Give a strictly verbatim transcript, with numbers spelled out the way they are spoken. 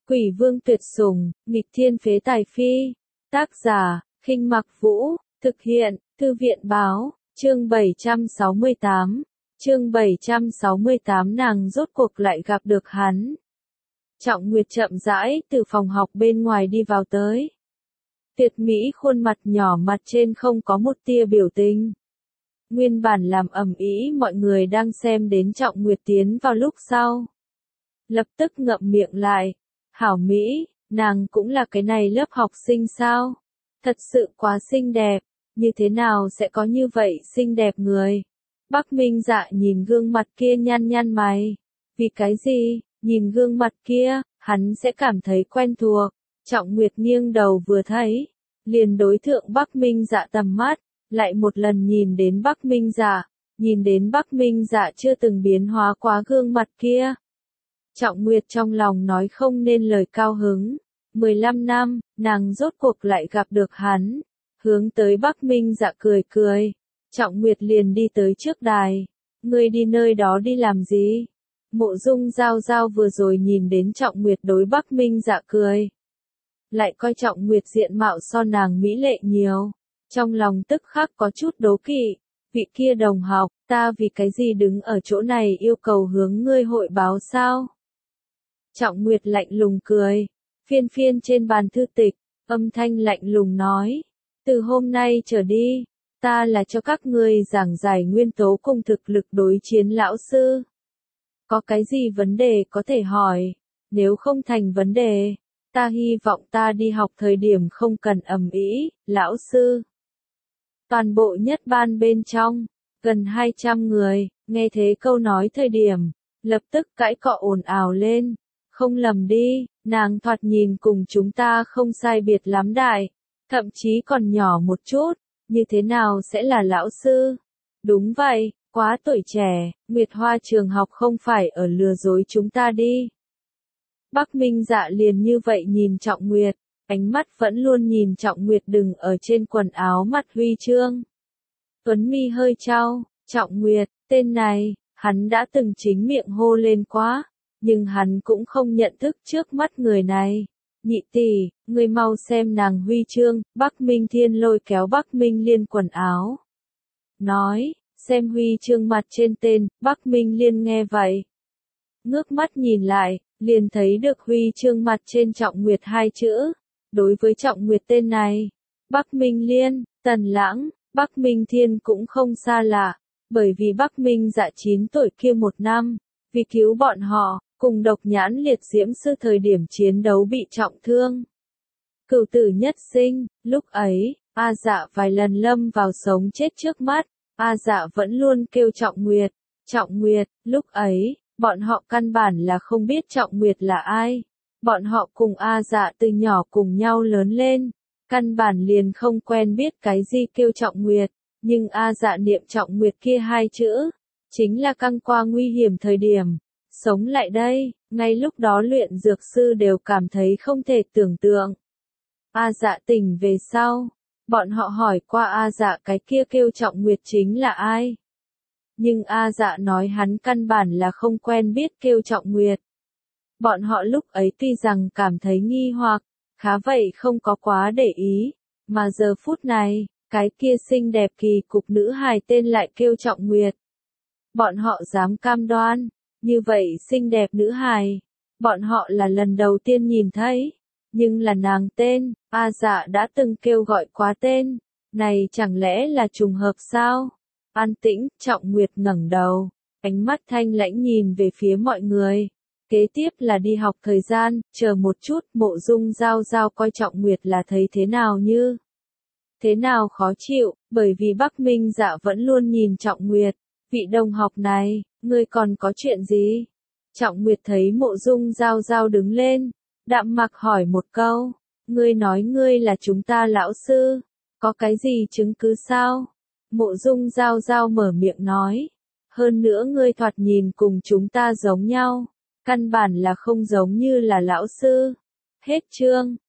Quỷ vương tuyệt sủng, nghịch thiên phế tài phi. Tác giả, Khinh Mặc Vũ, thực hiện, Thư viện báo, chương bảy trăm sáu mươi tám. Chương bảy trăm sáu mươi tám nàng rốt cuộc lại gặp được hắn. Trọng Nguyệt chậm rãi từ phòng học bên ngoài đi vào tới. Tuyệt mỹ khuôn mặt nhỏ mặt trên không có một tia biểu tình. Nguyên bản làm ầm ĩ mọi người đang xem đến Trọng Nguyệt tiến vào lúc sau. Lập tức ngậm miệng lại. Hảo Mỹ, nàng cũng là cái này lớp học sinh sao? Thật sự quá xinh đẹp, như thế nào sẽ có như vậy xinh đẹp người? Bắc Minh Dạ nhìn gương mặt kia nhăn nhăn mày. Vì cái gì, nhìn gương mặt kia, hắn sẽ cảm thấy quen thuộc. Trọng Nguyệt nghiêng đầu vừa thấy, liền đối thượng Bắc Minh Dạ tầm mắt, lại một lần nhìn đến Bắc Minh Dạ, nhìn đến Bắc Minh Dạ chưa từng biến hóa quá gương mặt kia. Trọng Nguyệt trong lòng nói không nên lời cao hứng. mười lăm năm, nàng rốt cuộc lại gặp được hắn. Hướng tới Bắc Minh Dạ cười cười. Trọng Nguyệt liền đi tới trước đài. Ngươi đi nơi đó đi làm gì? Mộ Dung Giao Giao vừa rồi nhìn đến Trọng Nguyệt đối Bắc Minh Dạ cười. Lại coi Trọng Nguyệt diện mạo so nàng mỹ lệ nhiều. Trong lòng tức khắc có chút đố kỵ. Vị kia đồng học, ta vì cái gì đứng ở chỗ này yêu cầu hướng ngươi hội báo sao? Trọng Nguyệt lạnh lùng cười, phiên phiên trên bàn thư tịch, âm thanh lạnh lùng nói, từ hôm nay trở đi, ta là cho các ngươi giảng giải nguyên tố cùng thực lực đối chiến lão sư. Có cái gì vấn đề có thể hỏi, nếu không thành vấn đề, ta hy vọng ta đi học thời điểm không cần ầm ĩ, lão sư. Toàn bộ nhất ban bên trong, gần hai trăm người, nghe thế câu nói thời điểm, lập tức cãi cọ ồn ào lên. Không lầm đi, nàng thoạt nhìn cùng chúng ta không sai biệt lắm đại, thậm chí còn nhỏ một chút, như thế nào sẽ là lão sư? Đúng vậy, quá tuổi trẻ, Nguyệt Hoa trường học không phải ở lừa dối chúng ta đi. Bắc Minh Dạ liền như vậy nhìn Trọng Nguyệt, ánh mắt vẫn luôn nhìn Trọng Nguyệt đừng ở trên quần áo mặt huy chương. Tuấn mi hơi trao, Trọng Nguyệt, tên này, hắn đã từng chính miệng hô lên quá. Nhưng hắn cũng không nhận thức trước mắt người này. Nhị tỷ, ngươi mau xem nàng huy chương, Bắc Minh Thiên lôi kéo Bắc Minh Liên quần áo. Nói, xem huy chương mặt trên tên, Bắc Minh Liên nghe vậy. Ngước mắt nhìn lại, liền thấy được huy chương mặt trên Trọng Nguyệt hai chữ. Đối với Trọng Nguyệt tên này, Bắc Minh Liên, Tần Lãng, Bắc Minh Thiên cũng không xa lạ, bởi vì Bắc Minh Dạ chín tuổi kia một năm, vì cứu bọn họ. Cùng độc nhãn liệt diễm sư thời điểm chiến đấu bị trọng thương. Cửu tử nhất sinh, lúc ấy, A Dạ vài lần lâm vào sống chết trước mắt, A Dạ vẫn luôn kêu Trọng Nguyệt, Trọng Nguyệt, lúc ấy, bọn họ căn bản là không biết Trọng Nguyệt là ai. Bọn họ cùng A Dạ từ nhỏ cùng nhau lớn lên, căn bản liền không quen biết cái gì kêu Trọng Nguyệt, nhưng A Dạ niệm Trọng Nguyệt kia hai chữ, chính là căng qua nguy hiểm thời điểm. Sống lại đây, ngay lúc đó luyện dược sư đều cảm thấy không thể tưởng tượng. A Dạ tỉnh về sau, bọn họ hỏi qua A Dạ cái kia kêu Trọng Nguyệt chính là ai. Nhưng A Dạ nói hắn căn bản là không quen biết kêu Trọng Nguyệt. Bọn họ lúc ấy tuy rằng cảm thấy nghi hoặc, khá vậy không có quá để ý, mà giờ phút này, cái kia xinh đẹp kỳ cục nữ hài tên lại kêu Trọng Nguyệt. Bọn họ dám cam đoan. Như vậy xinh đẹp nữ hài, bọn họ là lần đầu tiên nhìn thấy, nhưng là nàng tên, A Dạ đã từng kêu gọi quá tên, này chẳng lẽ là trùng hợp sao? An tĩnh, Trọng Nguyệt ngẩng đầu, ánh mắt thanh lãnh nhìn về phía mọi người. Kế tiếp là đi học thời gian, chờ một chút, Mộ Dung Giao Giao coi Trọng Nguyệt là thấy thế nào như thế nào khó chịu, bởi vì Bắc Minh Dạ vẫn luôn nhìn Trọng Nguyệt, vị đồng học này. Ngươi còn có chuyện gì? Trọng Nguyệt thấy Mộ Dung Giao Giao đứng lên, đạm mặc hỏi một câu, ngươi nói ngươi là chúng ta lão sư, có cái gì chứng cứ sao? Mộ Dung Giao Giao mở miệng nói, hơn nữa ngươi thoạt nhìn cùng chúng ta giống nhau, căn bản là không giống như là lão sư. Hết chương.